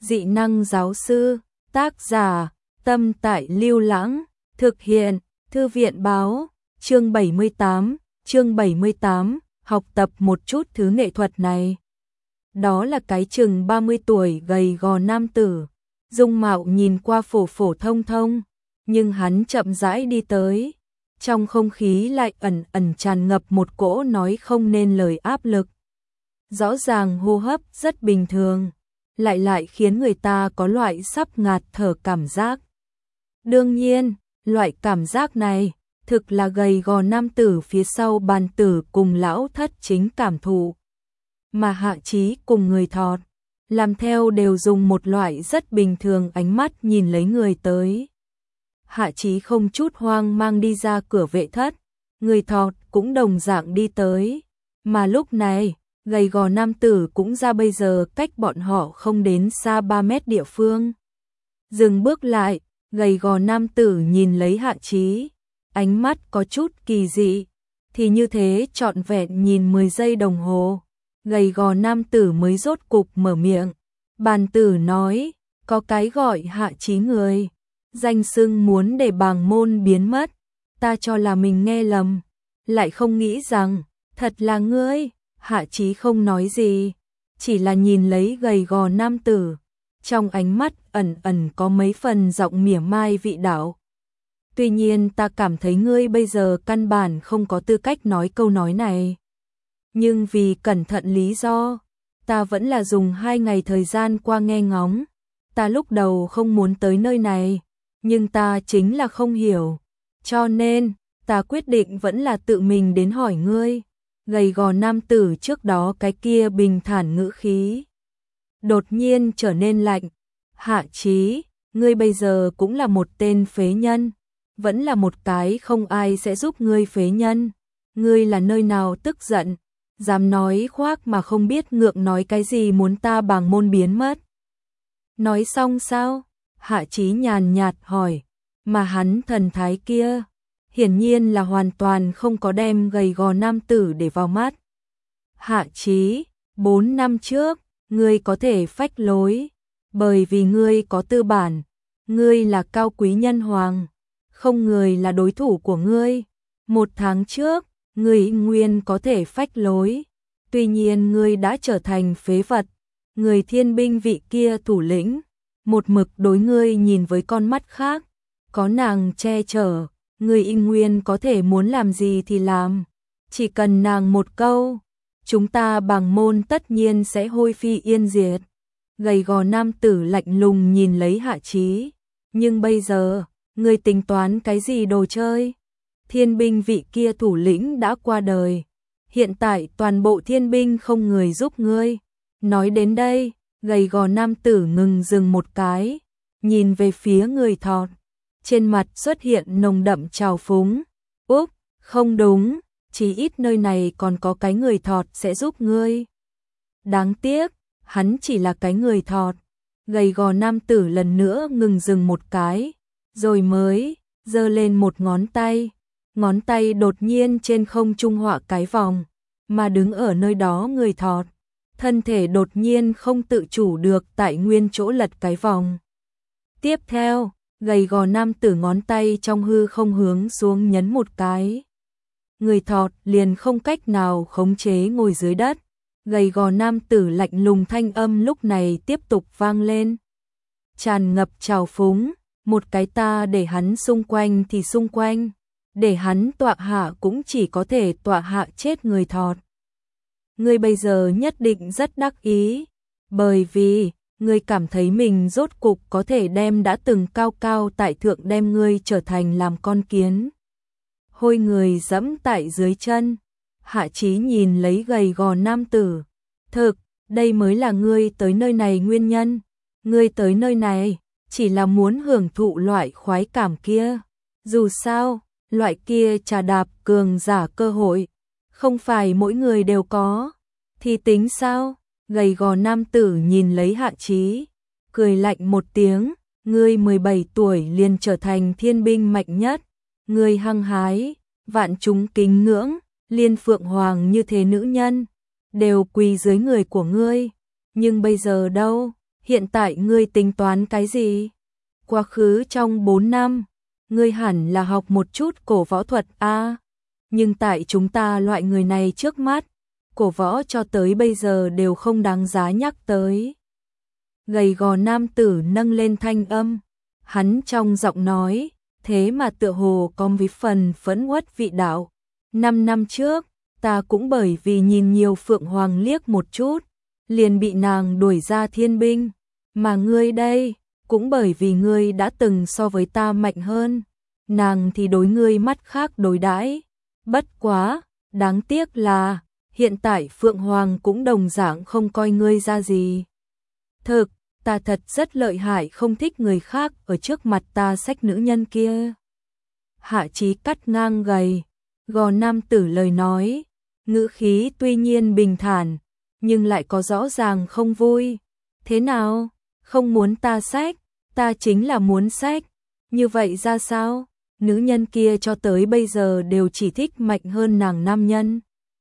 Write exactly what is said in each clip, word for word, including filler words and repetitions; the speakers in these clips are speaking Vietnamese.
Dị năng giáo sư, tác giả, Tâm Tại Lưu Lãng, thực hiện, Thư viện báo, chương bảy mươi tám, chương bảy mươi tám, học tập một chút thứ nghệ thuật này. Đó là cái chừng ba mươi tuổi gầy gò nam tử, dung mạo nhìn qua phổ phổ thông thông, nhưng hắn chậm rãi đi tới, trong không khí lại ẩn ẩn tràn ngập một cỗ nói không nên lời áp lực. Rõ ràng hô hấp rất bình thường, lại lại khiến người ta có loại sắp ngạt thở cảm giác. Đương nhiên, loại cảm giác này thực là gầy gò nam tử phía sau bàn tử cùng lão thất chính cảm thụ. Mà Hạ Chí cùng người thọt, làm theo đều dùng một loại rất bình thường ánh mắt nhìn lấy người tới. Hạ Chí không chút hoang mang đi ra cửa vệ thất, người thọt cũng đồng dạng đi tới. Mà lúc này, gầy gò nam tử cũng ra bây giờ cách bọn họ không đến xa ba mét địa phương. Dừng bước lại, gầy gò nam tử nhìn lấy Hạ Chí, ánh mắt có chút kỳ dị, thì như thế trọn vẹn nhìn mười giây đồng hồ. Gầy gò nam tử mới rốt cục mở miệng. Bàn tử nói, có cái gọi Hạ Chí người, danh xưng muốn để bàng môn biến mất, ta cho là mình nghe lầm, lại không nghĩ rằng, thật là ngươi. Hạ Chí không nói gì, chỉ là nhìn lấy gầy gò nam tử, trong ánh mắt ẩn ẩn có mấy phần giọng mỉa mai vị đạo. Tuy nhiên ta cảm thấy ngươi bây giờ căn bản không có tư cách nói câu nói này. Nhưng vì cẩn thận lý do, ta vẫn là dùng hai ngày thời gian qua nghe ngóng. Ta lúc đầu không muốn tới nơi này, nhưng ta chính là không hiểu. Cho nên, ta quyết định vẫn là tự mình đến hỏi ngươi. Gầy gò nam tử trước đó cái kia bình thản ngữ khí đột nhiên trở nên lạnh. Hạ Chí, ngươi bây giờ cũng là một tên phế nhân, vẫn là một cái không ai sẽ giúp ngươi phế nhân. Ngươi là nơi nào tức giận, dám nói khoác mà không biết ngượng nói cái gì muốn ta bàng môn biến mất. Nói xong sao? Hạ Chí nhàn nhạt hỏi, mà hắn thần thái kia hiển nhiên là hoàn toàn không có đem gầy gò nam tử để vào mắt. Hạ Chí, bốn năm trước, ngươi có thể phách lối, bởi vì ngươi có tư bản, ngươi là cao quý nhân hoàng, không người là đối thủ của ngươi. Một tháng trước, ngươi nguyên có thể phách lối, tuy nhiên ngươi đã trở thành phế vật. Người thiên binh vị kia thủ lĩnh, một mực đối ngươi nhìn với con mắt khác, có nàng che chở. Người in nguyên có thể muốn làm gì thì làm, chỉ cần nàng một câu, chúng ta bàng môn tất nhiên sẽ hôi phi yên diệt. Gầy gò nam tử lạnh lùng nhìn lấy Hạ Chí, nhưng bây giờ, người tính toán cái gì đồ chơi? Thiên binh vị kia thủ lĩnh đã qua đời, hiện tại toàn bộ thiên binh không người giúp ngươi. Nói đến đây, gầy gò nam tử ngừng dừng một cái, nhìn về phía người thọt. Trên mặt xuất hiện nồng đậm trào phúng. Úp, không đúng, chỉ ít nơi này còn có cái người thọt sẽ giúp ngươi. Đáng tiếc, hắn chỉ là cái người thọt. Gầy gò nam tử lần nữa ngừng dừng một cái, rồi mới giơ lên một ngón tay. Ngón tay đột nhiên trên không trung họa cái vòng, mà đứng ở nơi đó người thọt, thân thể đột nhiên không tự chủ được tại nguyên chỗ lật cái vòng. Tiếp theo, gầy gò nam tử ngón tay trong hư không hướng xuống nhấn một cái. Người thọt liền không cách nào khống chế ngồi dưới đất. Gầy gò nam tử lạnh lùng thanh âm lúc này tiếp tục vang lên. Tràn ngập trào phúng, một cái ta để hắn xung quanh thì xung quanh, để hắn tọa hạ cũng chỉ có thể tọa hạ chết người thọt. Ngươi bây giờ nhất định rất đắc ý, bởi vì ngươi cảm thấy mình rốt cục có thể đem đã từng cao cao tại thượng đem ngươi trở thành làm con kiến. Hôi người dẫm tại dưới chân. Hạ Chí nhìn lấy gầy gò nam tử. Thực, đây mới là ngươi tới nơi này nguyên nhân. Ngươi tới nơi này, chỉ là muốn hưởng thụ loại khoái cảm kia. Dù sao, loại kia trà đạp cường giả cơ hội, không phải mỗi người đều có. Thì tính sao? Gầy gò nam tử nhìn lấy Hạ Chí, cười lạnh một tiếng, ngươi mười bảy tuổi liền trở thành thiên binh mạnh nhất, ngươi hăng hái, vạn chúng kính ngưỡng, liên phượng hoàng như thế nữ nhân, đều quỳ dưới người của ngươi, nhưng bây giờ đâu, hiện tại ngươi tính toán cái gì? Quá khứ trong bốn năm, ngươi hẳn là học một chút cổ võ thuật a, nhưng tại chúng ta loại người này trước mắt, cổ võ cho tới bây giờ đều không đáng giá nhắc tới. Gầy gò nam tử nâng lên thanh âm, hắn trong giọng nói, thế mà tựa hồ có mấy phần phẫn uất vị đạo. Năm năm trước, ta cũng bởi vì nhìn nhiều Phượng Hoàng liếc một chút, liền bị nàng đuổi ra thiên binh, mà ngươi đây, cũng bởi vì ngươi đã từng so với ta mạnh hơn, nàng thì đối ngươi mắt khác đối đãi. Bất quá, đáng tiếc là, hiện tại Phượng Hoàng cũng đồng dạng không coi ngươi ra gì. Thực, ta thật rất lợi hại, không thích người khác ở trước mặt ta xách nữ nhân kia. Hạ Chí cắt ngang gầy gò nam tử lời nói, ngữ khí tuy nhiên bình thản, nhưng lại có rõ ràng không vui. Thế nào, không muốn ta xách, ta chính là muốn xách, như vậy ra sao? Nữ nhân kia cho tới bây giờ đều chỉ thích mạnh hơn nàng nam nhân.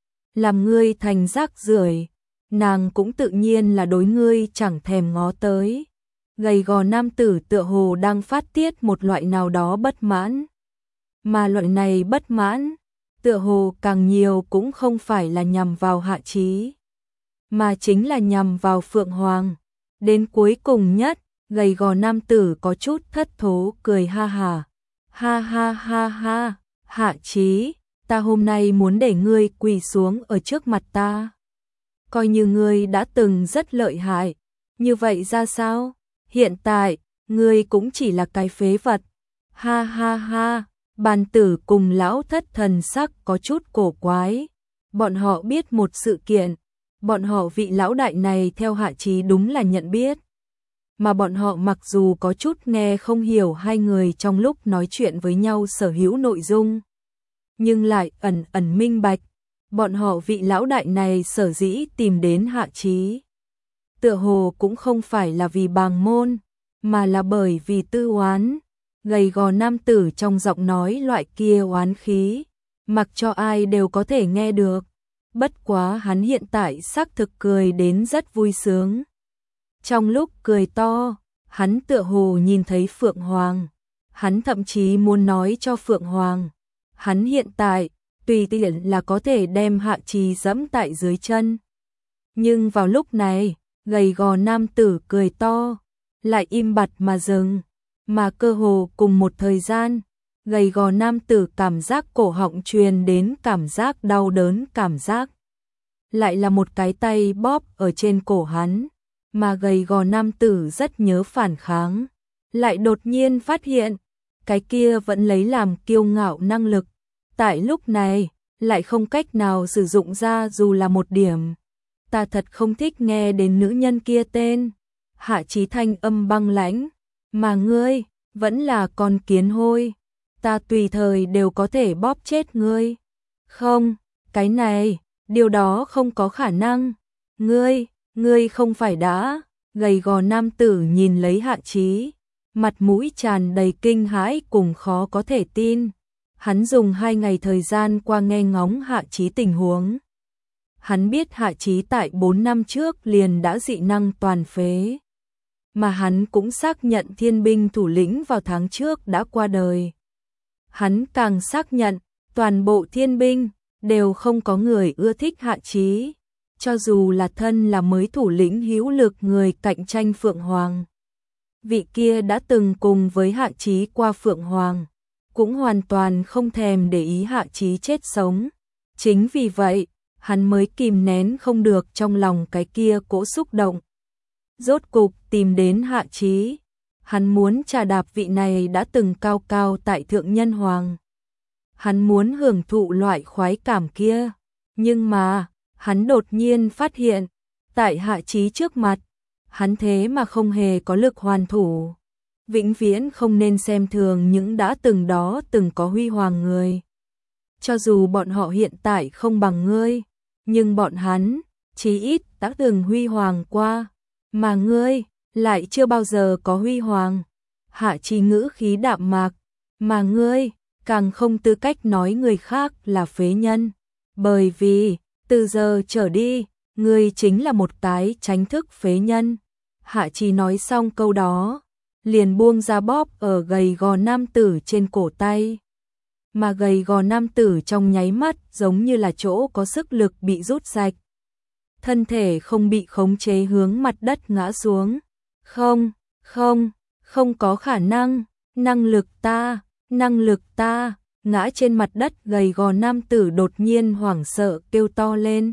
Làm ngươi thành rác rưởi, nàng cũng tự nhiên là đối ngươi chẳng thèm ngó tới. Gầy gò nam tử tựa hồ đang phát tiết một loại nào đó bất mãn. Mà loại này bất mãn, tựa hồ càng nhiều cũng không phải là nhằm vào Hạ Chí, mà chính là nhằm vào Phượng Hoàng. Đến cuối cùng nhất, gầy gò nam tử có chút thất thố cười ha ha. Ha ha ha ha, Hạ Chí, ta hôm nay muốn để ngươi quỳ xuống ở trước mặt ta. Coi như ngươi đã từng rất lợi hại, như vậy ra sao? Hiện tại, ngươi cũng chỉ là cái phế vật. Ha ha ha, bàn tử cùng lão thất thần sắc có chút cổ quái. Bọn họ biết một sự kiện, bọn họ vị lão đại này theo Hạ Chí đúng là nhận biết. Mà bọn họ mặc dù có chút nghe không hiểu hai người trong lúc nói chuyện với nhau sở hữu nội dung, nhưng lại ẩn ẩn minh bạch, bọn họ vị lão đại này sở dĩ tìm đến Hạ Chí, tựa hồ cũng không phải là vì bàng môn, mà là bởi vì tư oán. Gầy gò nam tử trong giọng nói loại kia oán khí, mặc cho ai đều có thể nghe được. Bất quá hắn hiện tại xác thực cười đến rất vui sướng. Trong lúc cười to, hắn tựa hồ nhìn thấy Phượng Hoàng. Hắn thậm chí muốn nói cho Phượng Hoàng, hắn hiện tại, tùy tiện là có thể đem Hạ Chí dẫm tại dưới chân. Nhưng vào lúc này, gầy gò nam tử cười to, lại im bặt mà dừng. Mà cơ hồ cùng một thời gian, gầy gò nam tử cảm giác cổ họng truyền đến cảm giác đau đớn cảm giác. Lại là một cái tay bóp ở trên cổ hắn, mà gầy gò nam tử rất nhớ phản kháng. Lại đột nhiên phát hiện, cái kia vẫn lấy làm kiêu ngạo năng lực. Tại lúc này, lại không cách nào sử dụng ra dù là một điểm. Ta thật không thích nghe đến nữ nhân kia tên. Hạ Chí thanh âm băng lãnh. Mà ngươi, vẫn là con kiến hôi, ta tùy thời đều có thể bóp chết ngươi. Không, cái này, điều đó không có khả năng. Ngươi, ngươi không phải đã. Gầy gò nam tử nhìn lấy Hạ Chí, mặt mũi tràn đầy kinh hãi cùng khó có thể tin. Hắn dùng hai ngày thời gian qua nghe ngóng Hạ Chí tình huống. Hắn biết Hạ Chí tại bốn năm trước liền đã dị năng toàn phế. Mà hắn cũng xác nhận thiên binh thủ lĩnh vào tháng trước đã qua đời. Hắn càng xác nhận, toàn bộ thiên binh đều không có người ưa thích Hạ Chí, cho dù là thân là mới thủ lĩnh hữu lực người cạnh tranh Phượng Hoàng. Vị kia đã từng cùng với Hạ Chí qua Phượng Hoàng, cũng hoàn toàn không thèm để ý Hạ Chí chết sống. Chính vì vậy, hắn mới kìm nén không được trong lòng cái kia cỗ xúc động. Rốt cục tìm đến Hạ Chí, hắn muốn trà đạp vị này đã từng cao cao tại thượng nhân hoàng. Hắn muốn hưởng thụ loại khoái cảm kia, nhưng mà, hắn đột nhiên phát hiện, tại Hạ Chí trước mặt, hắn thế mà không hề có lực hoàn thủ. Vĩnh viễn không nên xem thường những đã từng đó từng có huy hoàng người. Cho dù bọn họ hiện tại không bằng ngươi, nhưng bọn hắn, chí ít đã từng huy hoàng qua. Mà ngươi, lại chưa bao giờ có huy hoàng. Hạ Chí ngữ khí đạm mạc. Mà ngươi, càng không tư cách nói người khác là phế nhân. Bởi vì, từ giờ trở đi, ngươi chính là một cái tránh thức phế nhân. Hạ Chí nói xong câu đó, liền buông ra bóp ở gầy gò nam tử trên cổ tay. Mà gầy gò nam tử trong nháy mắt giống như là chỗ có sức lực bị rút sạch. Thân thể không bị khống chế hướng mặt đất ngã xuống. Không, không, không có khả năng, năng lực ta, năng lực ta, ngã trên mặt đất gầy gò nam tử đột nhiên hoảng sợ kêu to lên.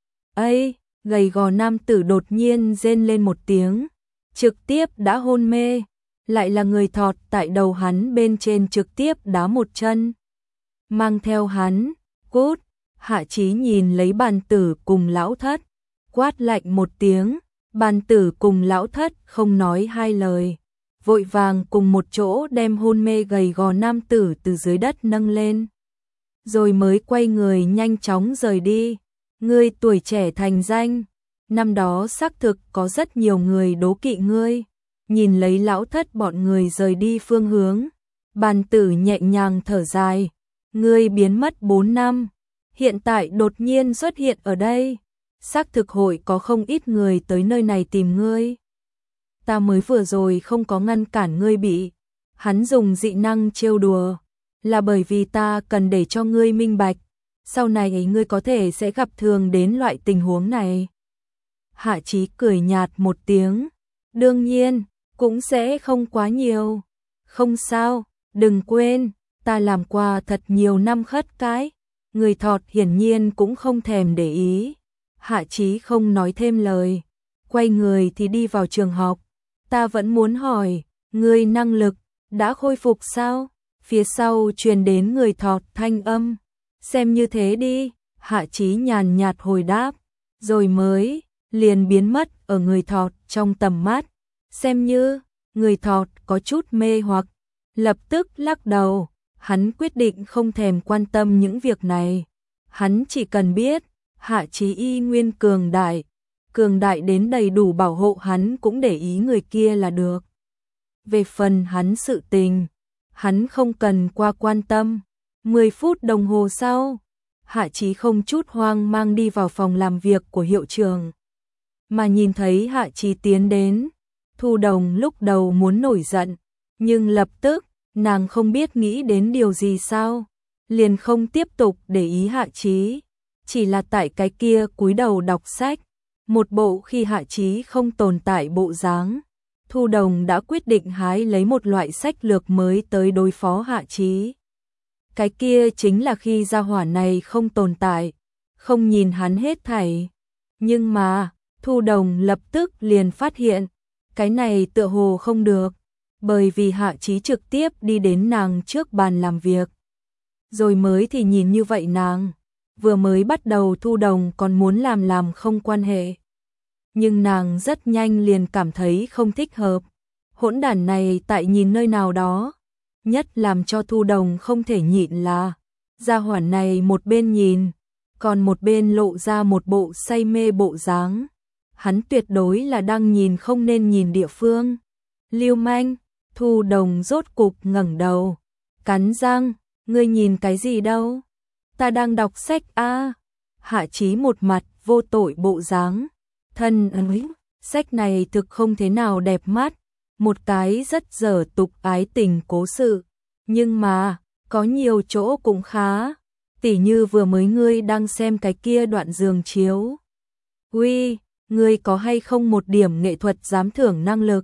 Ây, gầy gò nam tử đột nhiên rên lên một tiếng, trực tiếp đã hôn mê, lại là người thọt tại đầu hắn bên trên trực tiếp đá một chân. Mang theo hắn, cút, Hạ Chí nhìn lấy bàn tử cùng lão thất, quát lạnh một tiếng, bàn tử cùng lão thất không nói hai lời, vội vàng cùng một chỗ đem hôn mê gầy gò nam tử từ dưới đất nâng lên. Rồi mới quay người nhanh chóng rời đi. Ngươi tuổi trẻ thành danh, năm đó xác thực có rất nhiều người đố kỵ ngươi. Nhìn lấy lão thất bọn người rời đi phương hướng, bàn tử nhẹ nhàng thở dài. Ngươi biến mất bốn năm, hiện tại đột nhiên xuất hiện ở đây. Xác thực hội có không ít người tới nơi này tìm ngươi. Ta mới vừa rồi không có ngăn cản ngươi bị hắn dùng dị năng trêu đùa, là bởi vì ta cần để cho ngươi minh bạch, sau này ngươi có thể sẽ gặp thường đến loại tình huống này. Hạ Chí cười nhạt một tiếng, đương nhiên, cũng sẽ không quá nhiều. Không sao, đừng quên, ta làm qua thật nhiều năm khất cái. Người thọt hiển nhiên cũng không thèm để ý. Hạ Chí không nói thêm lời, quay người thì đi vào trường học. Ta vẫn muốn hỏi, ngươi năng lực đã khôi phục sao? Phía sau truyền đến người thọt thanh âm. Xem như thế đi, Hạ Chí nhàn nhạt hồi đáp, rồi mới liền biến mất ở người thọt trong tầm mắt. Xem như, người thọt có chút mê hoặc, lập tức lắc đầu, hắn quyết định không thèm quan tâm những việc này. Hắn chỉ cần biết, Hạ Chí y nguyên cường đại, cường đại đến đầy đủ bảo hộ hắn cũng để ý người kia là được. Về phần hắn sự tình, hắn không cần qua quan tâm. Mười phút đồng hồ sau, Hạ Chí không chút hoang mang đi vào phòng làm việc của hiệu trưởng. Mà nhìn thấy Hạ Chí tiến đến, Thu Đồng lúc đầu muốn nổi giận, nhưng lập tức, nàng không biết nghĩ đến điều gì sao, liền không tiếp tục để ý Hạ Chí, chỉ là tại cái kia cúi đầu đọc sách, một bộ khi Hạ Chí không tồn tại bộ dáng. Thu Đồng đã quyết định hái lấy một loại sách lược mới tới đối phó Hạ Chí. Cái kia chính là khi gia hỏa này không tồn tại, không nhìn hắn hết thảy. Nhưng mà, Thu Đồng lập tức liền phát hiện, cái này tựa hồ không được, bởi vì Hạ Chí trực tiếp đi đến nàng trước bàn làm việc. Rồi mới thì nhìn như vậy nàng, vừa mới bắt đầu Thu Đồng còn muốn làm làm không quan hệ. Nhưng nàng rất nhanh liền cảm thấy không thích hợp. Hỗn đản này tại nhìn nơi nào đó. Nhất làm cho Thu Đồng không thể nhịn là, gia hỏa này một bên nhìn, còn một bên lộ ra một bộ say mê bộ dáng. Hắn tuyệt đối là đang nhìn không nên nhìn địa phương. Lưu manh, Thu Đồng rốt cục ngẩng đầu, cắn răng, ngươi nhìn cái gì đâu? Ta đang đọc sách a. Hạ Chí một mặt vô tội bộ dáng. Thân ấy, sách này thực không thế nào đẹp mắt, một cái rất dở tục ái tình cố sự, nhưng mà, có nhiều chỗ cũng khá, tỉ như vừa mới ngươi đang xem cái kia đoạn giường chiếu. Uy, ngươi có hay không một điểm nghệ thuật giám thưởng năng lực?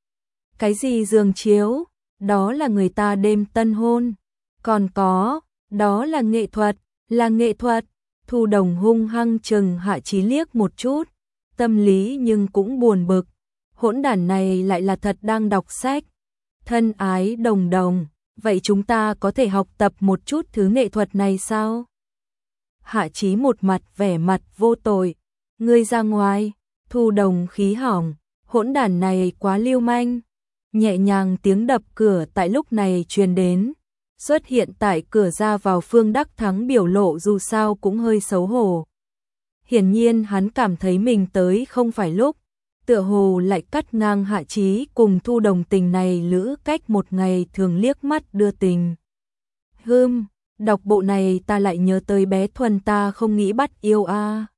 Cái gì giường chiếu? Đó là người ta đêm tân hôn. Còn có, đó là nghệ thuật, là nghệ thuật. Thu Đồng hung hăng chừng Hạ Chí liếc một chút, tâm lý nhưng cũng buồn bực. Hỗn đản này lại là thật đang đọc sách. Thân ái Đồng Đồng, vậy chúng ta có thể học tập một chút thứ nghệ thuật này sao? Hạ Chí một mặt vẻ mặt vô tội. Ngươi ra ngoài. Thu Đồng khí hỏng, hỗn đản này quá lưu manh. Nhẹ nhàng tiếng đập cửa tại lúc này truyền đến. Xuất hiện tại cửa ra vào Phương Đắc Thắng biểu lộ dù sao cũng hơi xấu hổ. Hiển nhiên hắn cảm thấy mình tới không phải lúc, tựa hồ lại cắt ngang Hạ Chí cùng Thu Đồng tình này lữ cách một ngày thường liếc mắt đưa tình. Hừm, đọc bộ này ta lại nhớ tới bé Thuần ta không nghĩ bắt yêu a.